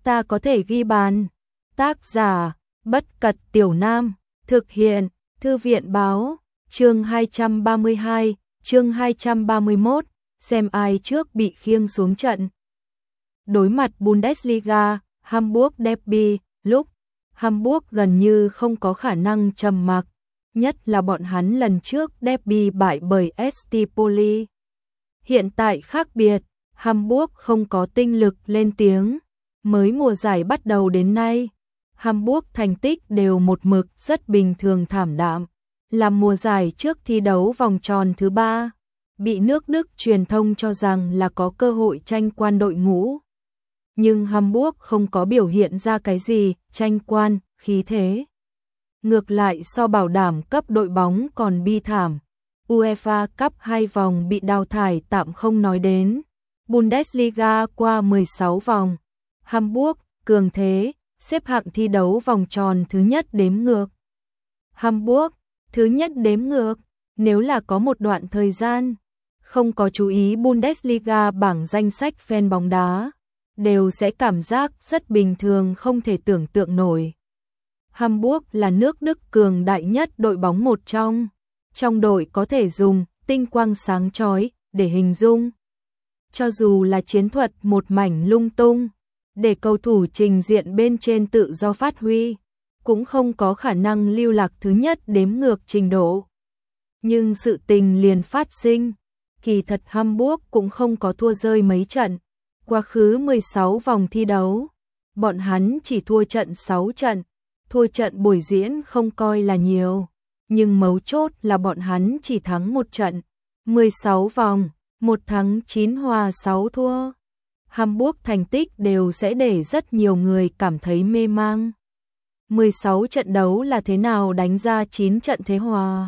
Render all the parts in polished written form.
ta có thể ghi bàn. Tác giả, Bất Cật Tiểu Nam, thực hiện, Thư viện Báo, chương 232, chương 231, xem ai trước bị khiêng xuống trận. Đối mặt Bundesliga, Hamburg Derby, lúc Hamburg gần như không có khả năng trầm mặc, nhất là bọn hắn lần trước Derby bại bởi ST Poli. Hiện tại khác biệt, Hamburg không có tinh lực lên tiếng. Mới mùa giải bắt đầu đến nay, Hamburg thành tích đều một mực rất bình thường thảm đạm. Làm mùa giải trước thi đấu vòng tròn thứ 3, bị nước Đức truyền thông cho rằng là có cơ hội tranh quan đội ngũ. Nhưng Hamburg không có biểu hiện ra cái gì tranh quan, khí thế. Ngược lại so bảo đảm cấp đội bóng còn bi thảm. UEFA Cup 2 vòng bị đào thải tạm không nói đến. Bundesliga qua 16 vòng. Hamburg, cường thế, xếp hạng thi đấu vòng tròn thứ nhất đếm ngược. Hamburg, thứ nhất đếm ngược, nếu là có một đoạn thời gian, không có chú ý Bundesliga bảng danh sách fan bóng đá, đều sẽ cảm giác rất bình thường không thể tưởng tượng nổi. Hamburg là nước Đức cường đại nhất đội bóng một trong đội có thể dùng tinh quang sáng chói để hình dung. Cho dù là chiến thuật một mảnh lung tung, để cầu thủ trình diện bên trên tự do phát huy, cũng không có khả năng lưu lạc thứ nhất đếm ngược trình độ. Nhưng sự tình liền phát sinh, kỳ thật Hamburg cũng không có thua rơi mấy trận. Quá khứ 16 vòng thi đấu, bọn hắn chỉ thua trận 6 trận, thua trận buổi diễn không coi là nhiều, nhưng mấu chốt là bọn hắn chỉ thắng một trận. 16 vòng, 1 thắng 9 hòa 6 thua. Hamburg thành tích đều sẽ để rất nhiều người cảm thấy mê mang. 16 trận đấu là thế nào đánh ra 9 trận thế hòa?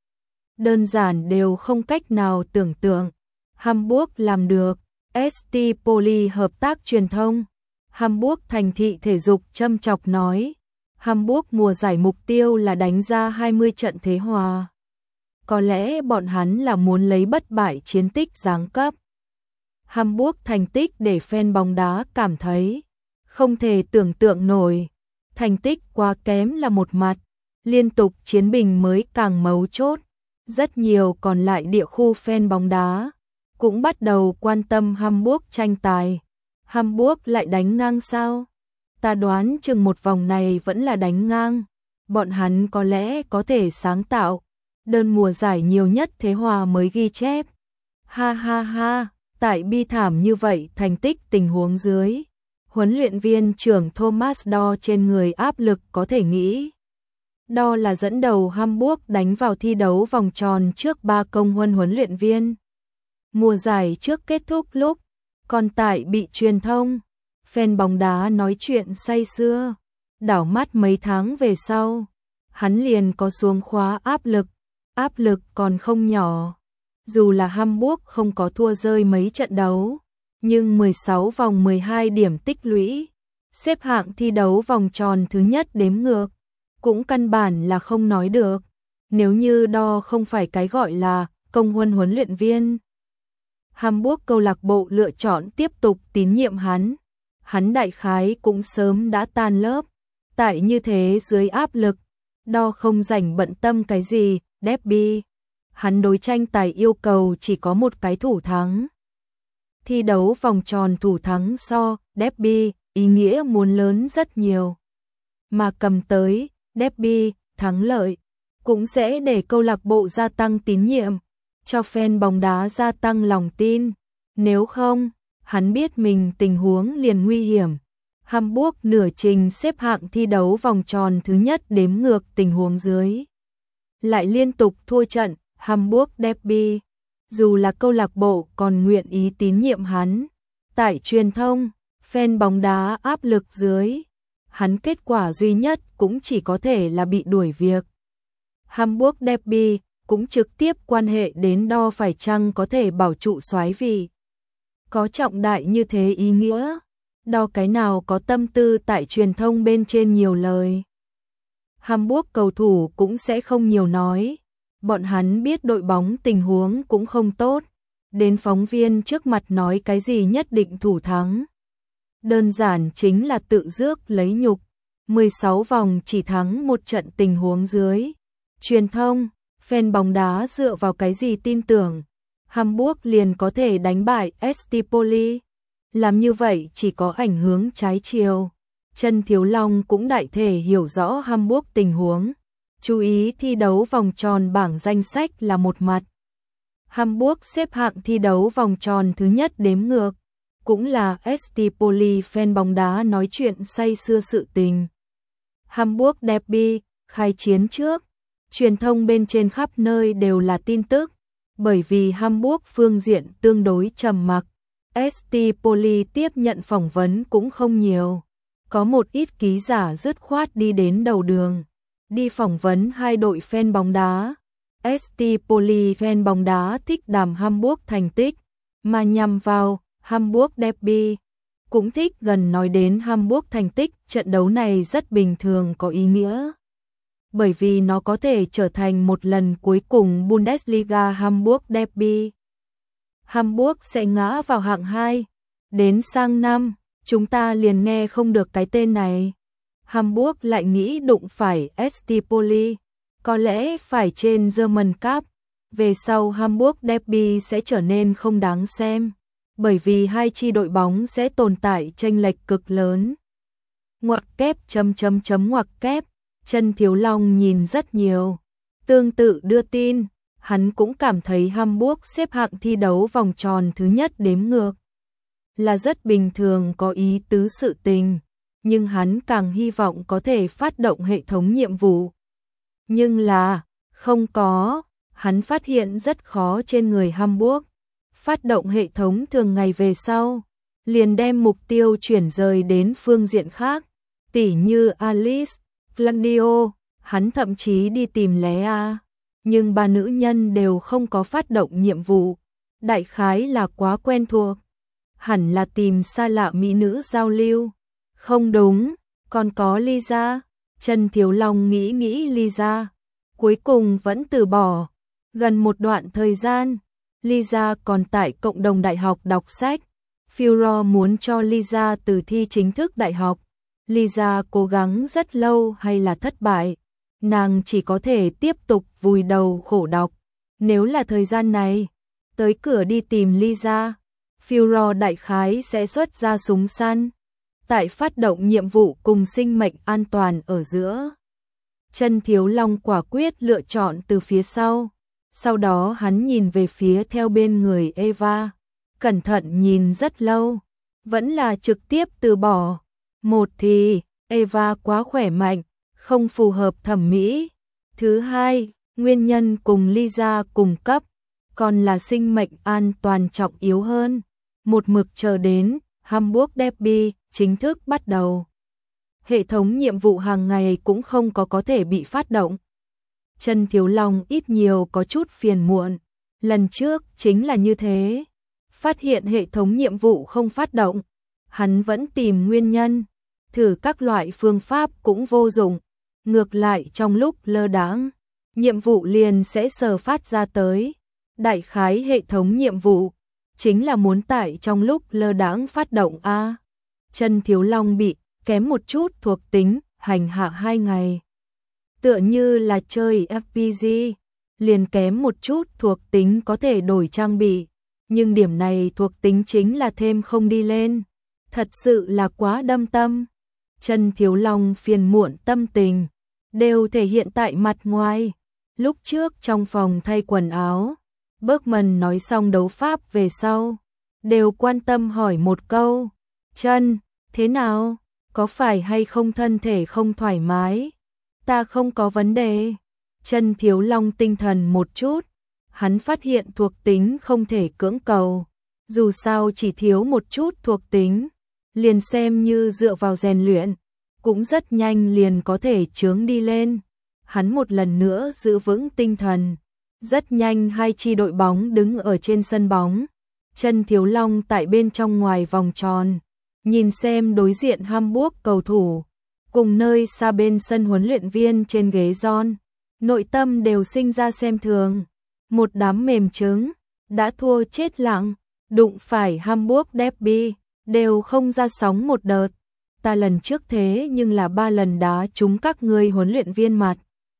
Đơn giản đều không cách nào tưởng tượng. Hamburg làm được. ST Poli hợp tác truyền thông. Hamburg thành thị thể dục châm chọc nói. Hamburg mùa giải mục tiêu là đánh ra 20 trận thế hòa. Có lẽ bọn hắn là muốn lấy bất bại chiến tích giáng cấp. Hamburg thành tích để fan bóng đá cảm thấy không thể tưởng tượng nổi. Thành tích quá kém là một mặt, liên tục chiến bình mới càng mấu chốt. Rất nhiều còn lại địa khu fan bóng đá cũng bắt đầu quan tâm Hamburg tranh tài. Hamburg lại đánh ngang sao? Ta đoán chừng một vòng này vẫn là đánh ngang. Bọn hắn có lẽ có thể sáng tạo đơn mùa giải nhiều nhất thế hòa mới ghi chép. Ha ha ha, tại bi thảm như vậy thành tích tình huống dưới, huấn luyện viên trưởng Thomas Doll trên người áp lực có thể nghĩ. Doll là dẫn đầu Hamburg đánh vào thi đấu vòng tròn trước 3 công huấn luyện viên. Mùa giải trước kết thúc lúc, còn tại bị truyền thông, fan bóng đá nói chuyện say sưa. Đảo mắt mấy tháng về sau, hắn liền có xuống khóa áp lực còn không nhỏ. Dù là Hamburg không có thua rơi mấy trận đấu, nhưng 16 vòng 12 điểm tích lũy, xếp hạng thi đấu vòng tròn thứ nhất đếm ngược, cũng căn bản là không nói được. Nếu như Doll không phải cái gọi là công huấn luyện viên, Hamburg câu lạc bộ lựa chọn tiếp tục tín nhiệm hắn đại khái cũng sớm đã tan lớp. Tại như thế dưới áp lực, Doll không rảnh bận tâm cái gì derby. Hắn đối tranh tài yêu cầu chỉ có một cái thủ thắng. Thi đấu vòng tròn thủ thắng so derby ý nghĩa muốn lớn rất nhiều. Mà cầm tới derby thắng lợi cũng sẽ để câu lạc bộ gia tăng tín nhiệm, cho fan bóng đá gia tăng lòng tin. Nếu không, hắn biết mình tình huống liền nguy hiểm. Hamburg nửa trình xếp hạng thi đấu vòng tròn thứ nhất đếm ngược tình huống dưới, lại liên tục thua trận Hamburg Derby. Dù là câu lạc bộ còn nguyện ý tín nhiệm hắn, tại truyền thông, fan bóng đá áp lực dưới, hắn kết quả duy nhất cũng chỉ có thể là bị đuổi việc. Hamburg Derby cũng trực tiếp quan hệ đến Doll phải chăng có thể bảo trụ soái vị. Có trọng đại như thế ý nghĩa, Doll cái nào có tâm tư tại truyền thông bên trên nhiều lời. Hamburg cầu thủ cũng sẽ không nhiều nói. Bọn hắn biết đội bóng tình huống cũng không tốt, đến phóng viên trước mặt nói cái gì nhất định thủ thắng. đơn giản chính là tự rước lấy nhục. 16 vòng chỉ thắng một trận tình huống dưới. Truyền thông, fan bóng đá dựa vào cái gì tin tưởng Hamburg liền có thể đánh bại ST Poli. Làm như vậy chỉ có ảnh hưởng trái chiều. Chân Thiếu Long cũng đại thể hiểu rõ Hamburg tình huống. Chú ý thi đấu vòng tròn bảng danh sách là một mặt. Hamburg xếp hạng thi đấu vòng tròn thứ nhất đếm ngược. Cũng là ST Poli fan bóng đá nói chuyện say sưa sự tình. Hamburg Derby, khai chiến trước. Truyền thông bên trên khắp nơi đều là tin tức. Bởi vì Hamburg phương diện tương đối trầm mặc. ST Poli tiếp nhận phỏng vấn cũng không nhiều. Có một ít ký giả dứt khoát đi đến đầu đường. Đi phỏng vấn hai đội fan bóng đá. ST Poli fan bóng đá thích đàm Hamburg thành tích. Mà nhằm vào Hamburg Derby. Cũng thích gần nói đến Hamburg thành tích. Trận đấu này rất bình thường có ý nghĩa. Bởi vì nó có thể trở thành một lần cuối cùng Bundesliga Hamburg Derby. Hamburg sẽ ngã vào hạng 2. Đến sang năm, chúng ta liền nghe không được cái tên này. Hamburg lại nghĩ đụng phải ST Poli, có lẽ phải trên German Cup. Về sau Hamburg Derby sẽ trở nên không đáng xem, bởi vì hai chi đội bóng sẽ tồn tại chênh lệch cực lớn. Ngoặc kép ngoặc kép, Chân Thiếu Long nhìn rất nhiều. Tương tự đưa tin, hắn cũng cảm thấy Hamburg xếp hạng thi đấu vòng tròn thứ nhất đếm ngược là rất bình thường có ý tứ sự tình, nhưng hắn càng hy vọng có thể phát động hệ thống nhiệm vụ. Nhưng là, không có, hắn phát hiện rất khó trên người Hamburg. Phát động hệ thống thường ngày về sau, liền đem mục tiêu chuyển rời đến phương diện khác, tỉ như Alice, Flandio, hắn thậm chí đi tìm Lea, nhưng ba nữ nhân đều không có phát động nhiệm vụ, đại khái là quá quen thuộc. Hẳn là tìm xa lạ mỹ nữ giao lưu. Không đúng, còn có Lisa. Chân Thiếu Long nghĩ Lisa, cuối cùng vẫn từ bỏ. Gần một đoạn thời gian, Lisa còn tại cộng đồng đại học đọc sách. Führer muốn cho Lisa từ thi chính thức đại học. Lisa cố gắng rất lâu hay là thất bại, nàng chỉ có thể tiếp tục vùi đầu khổ đọc. Nếu là thời gian này, tới cửa đi tìm Lisa, Führer đại khái sẽ xuất ra súng săn. Tại phát động nhiệm vụ cùng sinh mệnh an toàn ở giữa, Chân Thiếu Long quả quyết lựa chọn từ phía sau. Sau đó hắn nhìn về phía theo bên người Eva, cẩn thận nhìn rất lâu, vẫn là trực tiếp từ bỏ. Một thì, Eva quá khỏe mạnh, không phù hợp thẩm mỹ. Thứ hai, nguyên nhân cùng Lisa cùng cấp, còn là sinh mệnh an toàn trọng yếu hơn. Một mực chờ đến Hamburg Derby chính thức bắt đầu. Hệ thống nhiệm vụ hàng ngày cũng không có thể bị phát động. Chân Thiếu Long ít nhiều có chút phiền muộn. Lần trước chính là như thế. Phát hiện hệ thống nhiệm vụ không phát động, hắn vẫn tìm nguyên nhân, thử các loại phương pháp cũng vô dụng. Ngược lại trong lúc lơ đãng, nhiệm vụ liền sẽ sờ phát ra tới. Đại khái hệ thống nhiệm vụ chính là muốn tại trong lúc lơ đãng phát động a. Chân Thiếu Long bị kém một chút thuộc tính, hành hạ 2 ngày. Tựa như là chơi RPG, liền kém một chút thuộc tính có thể đổi trang bị, nhưng điểm này thuộc tính chính là thêm không đi lên. Thật sự là quá đâm tâm. Chân Thiếu Long phiền muộn tâm tình đều thể hiện tại mặt ngoài. Lúc trước trong phòng thay quần áo, Bergman nói xong đấu pháp về sau, đều quan tâm hỏi một câu: "Chân, thế nào? Có phải hay không thân thể không thoải mái?" "Ta không có vấn đề." Chân Thiếu Long tinh thần một chút, hắn phát hiện thuộc tính không thể cưỡng cầu, dù sao chỉ thiếu một chút thuộc tính, liền xem như dựa vào rèn luyện, cũng rất nhanh liền có thể chướng đi lên. Hắn một lần nữa giữ vững tinh thần. Rất nhanh hai chi đội bóng đứng ở trên sân bóng. Chân Thiếu Long tại bên trong ngoài vòng tròn, nhìn xem đối diện Hamburg cầu thủ, cùng nơi xa bên sân huấn luyện viên trên ghế John, nội tâm đều sinh ra xem thường. Một đám mềm trứng, đã thua chết lặng, đụng phải Hamburg Derby, đều không ra sóng một đợt. Ta lần trước thế nhưng là 3 lần đá trúng các ngươi huấn luyện viên mặt.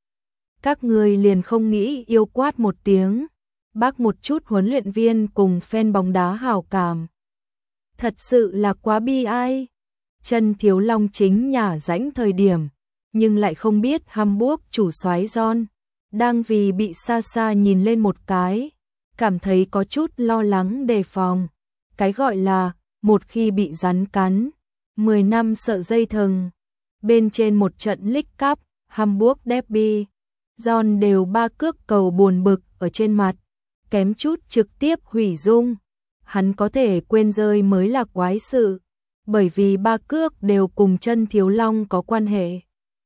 Các ngươi liền không nghĩ yêu quát một tiếng, bác một chút huấn luyện viên cùng fan bóng đá hảo cảm. Thật sự là quá bi ai. Chân Thiếu Long chính nhả rãnh thời điểm, nhưng lại không biết Hamburg chủ soái John đang vì bị xa xa nhìn lên một cái, cảm thấy có chút lo lắng đề phòng. Cái gọi là một khi bị rắn cắn, 10 năm sợ dây thừng. Bên trên một trận League Cup, Hamburg Derby, John đều 3 cước cầu buồn bực ở trên mặt, kém chút trực tiếp hủy dung. Hắn có thể quên rơi mới là quái sự, bởi vì 3 cước đều cùng Chân Thiếu Long có quan hệ.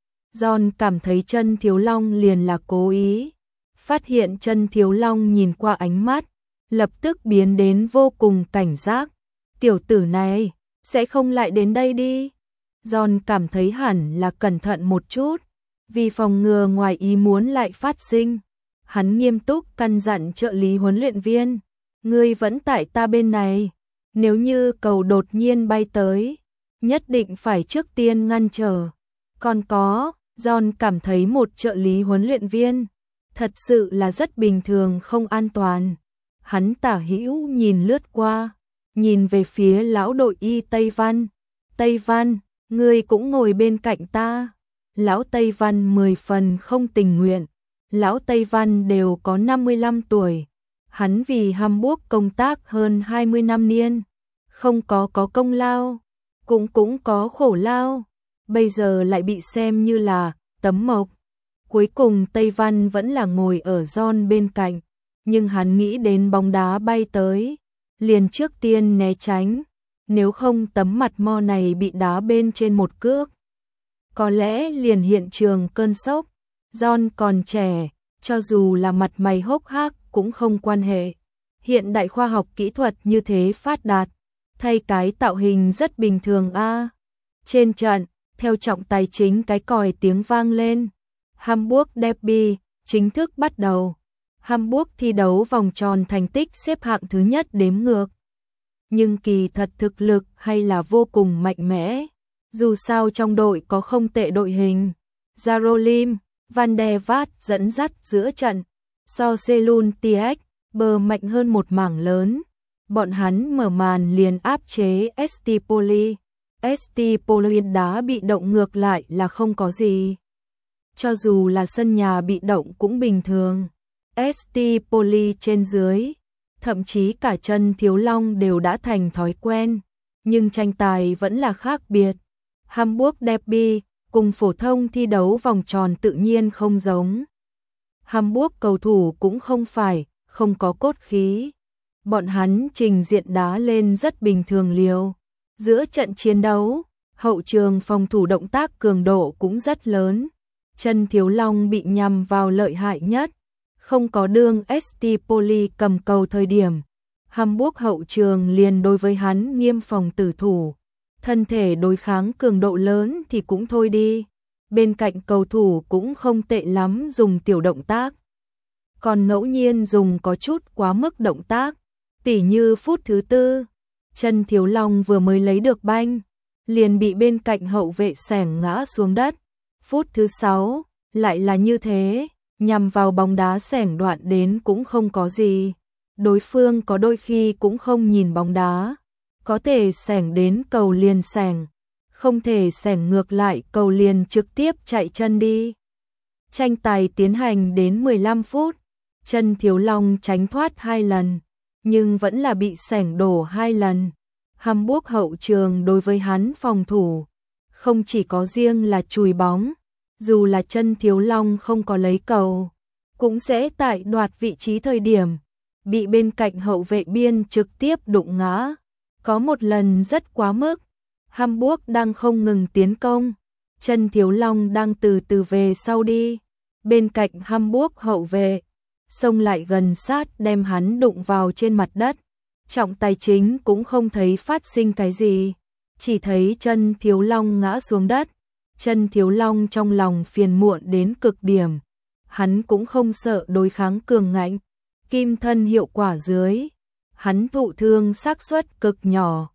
John cảm thấy Chân Thiếu Long liền là cố ý, phát hiện Chân Thiếu Long nhìn qua ánh mắt, lập tức biến đến vô cùng cảnh giác. Tiểu tử này, sẽ không lại đến đây đi. John cảm thấy hẳn là cẩn thận một chút, vì phòng ngừa ngoài ý muốn lại phát sinh. Hắn nghiêm túc căn dặn trợ lý huấn luyện viên, ngươi vẫn tại ta bên này, nếu như cầu đột nhiên bay tới, nhất định phải trước tiên ngăn trở. Còn có, John cảm thấy một trợ lý huấn luyện viên thật sự là rất bình thường không an toàn. Hắn tả hữu nhìn lướt qua, nhìn về phía lão đội y Tây Văn. Tây Văn, ngươi cũng ngồi bên cạnh ta. Lão Tây Văn 10 phần không tình nguyện. Lão Tây Văn đều có 55 tuổi. Hắn vì Hamburg công tác hơn 20 năm niên. Không có công lao, cũng có khổ lao. Bây giờ lại bị xem như là tấm mộc. Cuối cùng Tây Văn vẫn là ngồi ở John bên cạnh. Nhưng hắn nghĩ đến bóng đá bay tới, liền trước tiên né tránh. Nếu không tấm mặt mo này bị đá bên trên một cước, có lẽ liền hiện trường cơn sốc. John còn trẻ, cho dù là mặt mày hốc hác cũng không quan hệ. Hiện đại khoa học kỹ thuật như thế phát đạt, thay cái tạo hình rất bình thường a. Trên trận, theo trọng tài chính cái còi tiếng vang lên. Hamburg Derby chính thức bắt đầu. Hamburg thi đấu vòng tròn thành tích xếp hạng thứ nhất đếm ngược. Nhưng kỳ thật thực lực hay là vô cùng mạnh mẽ. Dù sao trong đội có không tệ đội hình. Jarolim, Van der Vaart dẫn dắt giữa trận. So Selun TX, bờ mạnh hơn một mảng lớn. Bọn hắn mở màn liền áp chế ST Poli. ST Poli đá bị động ngược lại là không có gì. Cho dù là sân nhà bị động cũng bình thường. ST Poli trên dưới, thậm chí cả Chân Thiếu Long đều đã thành thói quen, nhưng tranh tài vẫn là khác biệt. Hamburg Derby cùng phổ thông thi đấu vòng tròn tự nhiên không giống. Hamburg cầu thủ cũng không phải không có cốt khí. Bọn hắn trình diện đá lên rất bình thường liều. Giữa trận chiến đấu, hậu trường phòng thủ động tác cường độ cũng rất lớn. Chân Thiếu Long bị nhằm vào lợi hại nhất. Không có đương ST Poli cầm cầu thời điểm, Hamburg hậu trường liền đối với hắn nghiêm phòng tử thủ. Thân thể đối kháng cường độ lớn thì cũng thôi đi. Bên cạnh cầu thủ cũng không tệ lắm dùng tiểu động tác. Còn ngẫu nhiên dùng có chút quá mức động tác. Tỉ như phút thứ 4, Chân Thiếu Long vừa mới lấy được banh, liền bị bên cạnh hậu vệ xẻng ngã xuống đất. Phút thứ 6, lại là như thế. Nhằm vào bóng đá xẻng đoạn đến cũng không có gì. Đối phương có đôi khi cũng không nhìn bóng đá. Có thể xẻng đến cầu liền xẻng. Không thể xẻng ngược lại cầu liền trực tiếp chạy chân đi. Tranh tài tiến hành đến 15 phút. Chân Thiếu Long tránh thoát 2 lần. Nhưng vẫn là bị xẻng đổ 2 lần. Hamburg hậu trường đối với hắn phòng thủ. Không chỉ có riêng là chùi bóng. Dù là Chân Thiếu Long không có lấy cầu, cũng sẽ tại đoạt vị trí thời điểm, bị bên cạnh hậu vệ biên trực tiếp đụng ngã. Có một lần rất quá mức, Hamburg đang không ngừng tiến công, Chân Thiếu Long đang từ từ về sau đi. Bên cạnh Hamburg hậu vệ, xông lại gần sát đem hắn đụng vào trên mặt đất. Trọng tài chính cũng không thấy phát sinh cái gì, chỉ thấy Chân Thiếu Long ngã xuống đất. Chân Thiếu Long trong lòng phiền muộn đến cực điểm. Hắn cũng không sợ đối kháng cường ngạnh, kim thân hiệu quả dưới. Hắn thụ thương xác suất cực nhỏ.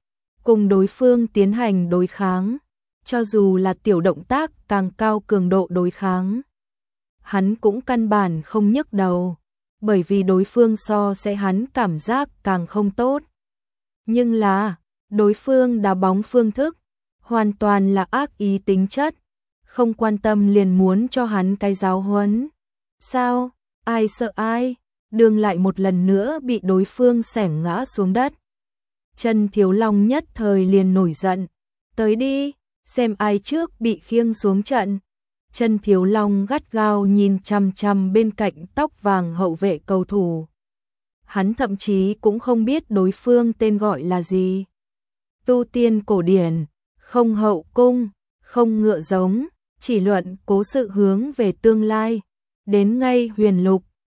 cùng đối phương tiến hành đối kháng, cho dù là tiểu động tác càng cao cường độ đối kháng. Hắn cũng căn bản không nhức đầu, bởi vì đối phương so sẽ hắn cảm giác càng không tốt. Nhưng là, đối phương đá bóng phương thức, hoàn toàn là ác ý tính chất, không quan tâm liền muốn cho hắn cái giáo huấn. Sao, ai sợ ai, Đường lại một lần nữa bị đối phương xẻng ngã xuống đất. Trần Thiếu Long nhất thời liền nổi giận, tới đi, xem ai trước bị khiêng xuống trận. Trần Thiếu Long gắt gao nhìn chằm chằm bên cạnh tóc vàng hậu vệ cầu thủ. Hắn thậm chí cũng không biết đối phương tên gọi là gì. Tu tiên cổ điển, không hậu cung, không ngựa giống, chỉ luận cố sự hướng về tương lai. Đến ngay huyền lục,